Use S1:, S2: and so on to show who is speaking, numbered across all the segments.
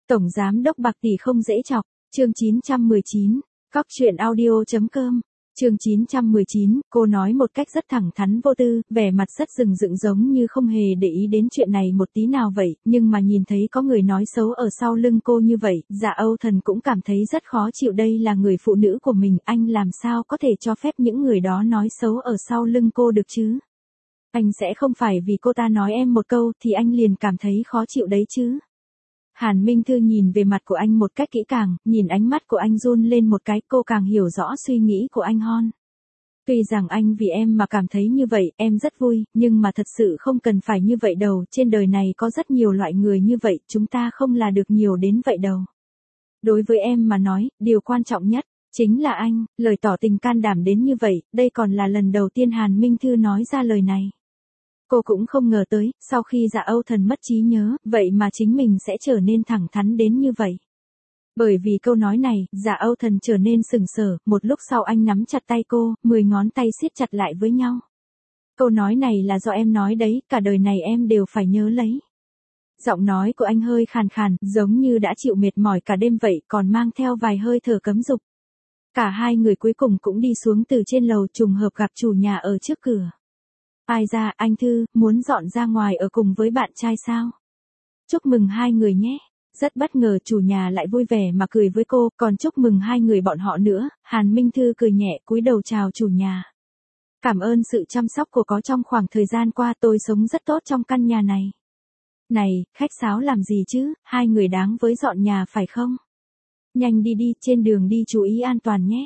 S1: Tổng giám đốc Bạc Tỷ không dễ chọc, chương 919, cóc.audio.com. Chương 919, cô nói một cách rất thẳng thắn vô tư, vẻ mặt rất rừng rựng giống như không hề để ý đến chuyện này một tí nào vậy, nhưng mà nhìn thấy có người nói xấu ở sau lưng cô như vậy, Dạ Âu Thần cũng cảm thấy rất khó chịu. Đây là người phụ nữ của mình, anh làm sao có thể cho phép những người đó nói xấu ở sau lưng cô được chứ? Anh sẽ không phải vì cô ta nói em một câu thì anh liền cảm thấy khó chịu đấy chứ? Hàn Minh Thư nhìn về mặt của anh một cách kỹ càng, nhìn ánh mắt của anh run lên một cái, cô càng hiểu rõ suy nghĩ của anh hơn. Tuy rằng anh vì em mà cảm thấy như vậy, em rất vui, nhưng mà thật sự không cần phải như vậy đâu, trên đời này có rất nhiều loại người như vậy, chúng ta không là được nhiều đến vậy đâu. Đối với em mà nói, điều quan trọng nhất, chính là anh, lời tỏ tình can đảm đến như vậy, đây còn là lần đầu tiên Hàn Minh Thư nói ra lời này. Cô cũng không ngờ tới, sau khi Dạ Âu Thần mất trí nhớ, vậy mà chính mình sẽ trở nên thẳng thắn đến như vậy. Bởi vì câu nói này, Dạ Âu Thần trở nên sững sờ, một lúc sau anh nắm chặt tay cô, 10 ngón tay siết chặt lại với nhau. Câu nói này là do em nói đấy, cả đời này em đều phải nhớ lấy. Giọng nói của anh hơi khàn khàn, giống như đã chịu mệt mỏi cả đêm vậy, còn mang theo vài hơi thở cấm dục. Cả hai người cuối cùng cũng đi xuống từ trên lầu, trùng hợp gặp chủ nhà ở trước cửa. Ai ra, anh Thư, muốn dọn ra ngoài ở cùng với bạn trai sao? Chúc mừng hai người nhé. Rất bất ngờ chủ nhà lại vui vẻ mà cười với cô, còn chúc mừng hai người bọn họ nữa. Hàn Minh Thư cười nhẹ cúi đầu chào chủ nhà. Cảm ơn sự chăm sóc của có trong khoảng thời gian qua, tôi sống rất tốt trong căn nhà này. Này, khách sáo làm gì chứ, hai người đáng với dọn nhà phải không? Nhanh đi đi, trên đường đi chú ý an toàn nhé.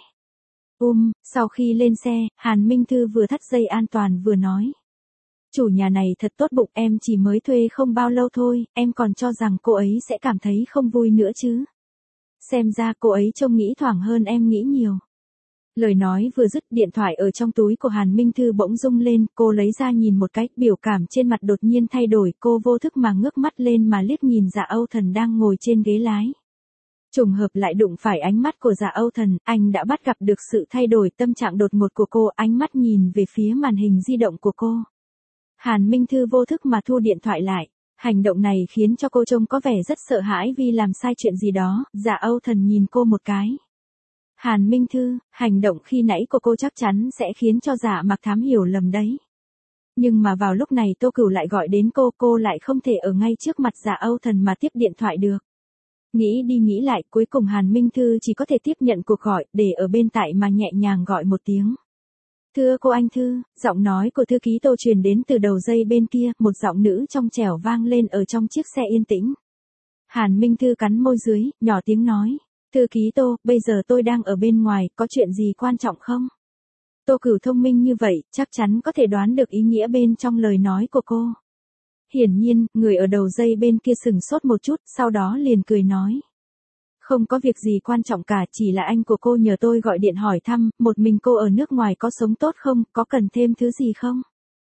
S1: Sau khi lên xe, Hàn Minh Thư vừa thắt dây an toàn vừa nói. Chủ nhà này thật tốt bụng, em chỉ mới thuê không bao lâu thôi, em còn cho rằng cô ấy sẽ cảm thấy không vui nữa chứ. Xem ra cô ấy trông nghĩ thoảng hơn em nghĩ nhiều. Lời nói vừa dứt, điện thoại ở trong túi của Hàn Minh Thư bỗng rung lên, cô lấy ra nhìn một cái, biểu cảm trên mặt đột nhiên thay đổi, cô vô thức mà ngước mắt lên mà liếc nhìn Dạ Âu Thần đang ngồi trên ghế lái. Trùng hợp lại đụng phải ánh mắt của Dạ Âu Thần, anh đã bắt gặp được sự thay đổi tâm trạng đột ngột của cô, ánh mắt nhìn về phía màn hình di động của cô. Hàn Minh Thư vô thức mà thu điện thoại lại, hành động này khiến cho cô trông có vẻ rất sợ hãi vì làm sai chuyện gì đó. Dạ Âu Thần nhìn cô một cái. Hàn Minh Thư, hành động khi nãy của cô chắc chắn sẽ khiến cho Dạ Mặc Thám hiểu lầm đấy. Nhưng mà vào lúc này Tô Cửu lại gọi đến cô lại không thể ở ngay trước mặt Dạ Âu Thần mà tiếp điện thoại được. Nghĩ đi nghĩ lại, cuối cùng Hàn Minh Thư chỉ có thể tiếp nhận cuộc gọi, để ở bên tai mà nhẹ nhàng gọi một tiếng. Thưa cô anh Thư, giọng nói của thư ký Tô truyền đến từ đầu dây bên kia, một giọng nữ trong trẻo vang lên ở trong chiếc xe yên tĩnh. Hàn Minh Thư cắn môi dưới, nhỏ tiếng nói. Thư ký Tô, bây giờ tôi đang ở bên ngoài, có chuyện gì quan trọng không? Tô Cửu thông minh như vậy, chắc chắn có thể đoán được ý nghĩa bên trong lời nói của cô. Hiển nhiên, người ở đầu dây bên kia sững sốt một chút, sau đó liền cười nói. Không có việc gì quan trọng cả, chỉ là anh của cô nhờ tôi gọi điện hỏi thăm, một mình cô ở nước ngoài có sống tốt không, có cần thêm thứ gì không?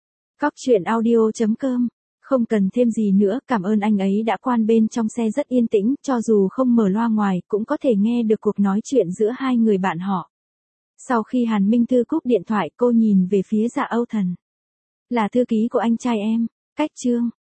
S1: cóc.audio.com. Không cần thêm gì nữa, cảm ơn anh ấy đã quan. Bên trong xe rất yên tĩnh, cho dù không mở loa ngoài, cũng có thể nghe được cuộc nói chuyện giữa hai người bạn họ. Sau khi Hàn Minh Thư cúp điện thoại, cô nhìn về phía Dạ Âu Thần. Là thư ký của anh trai em, Cách Trương.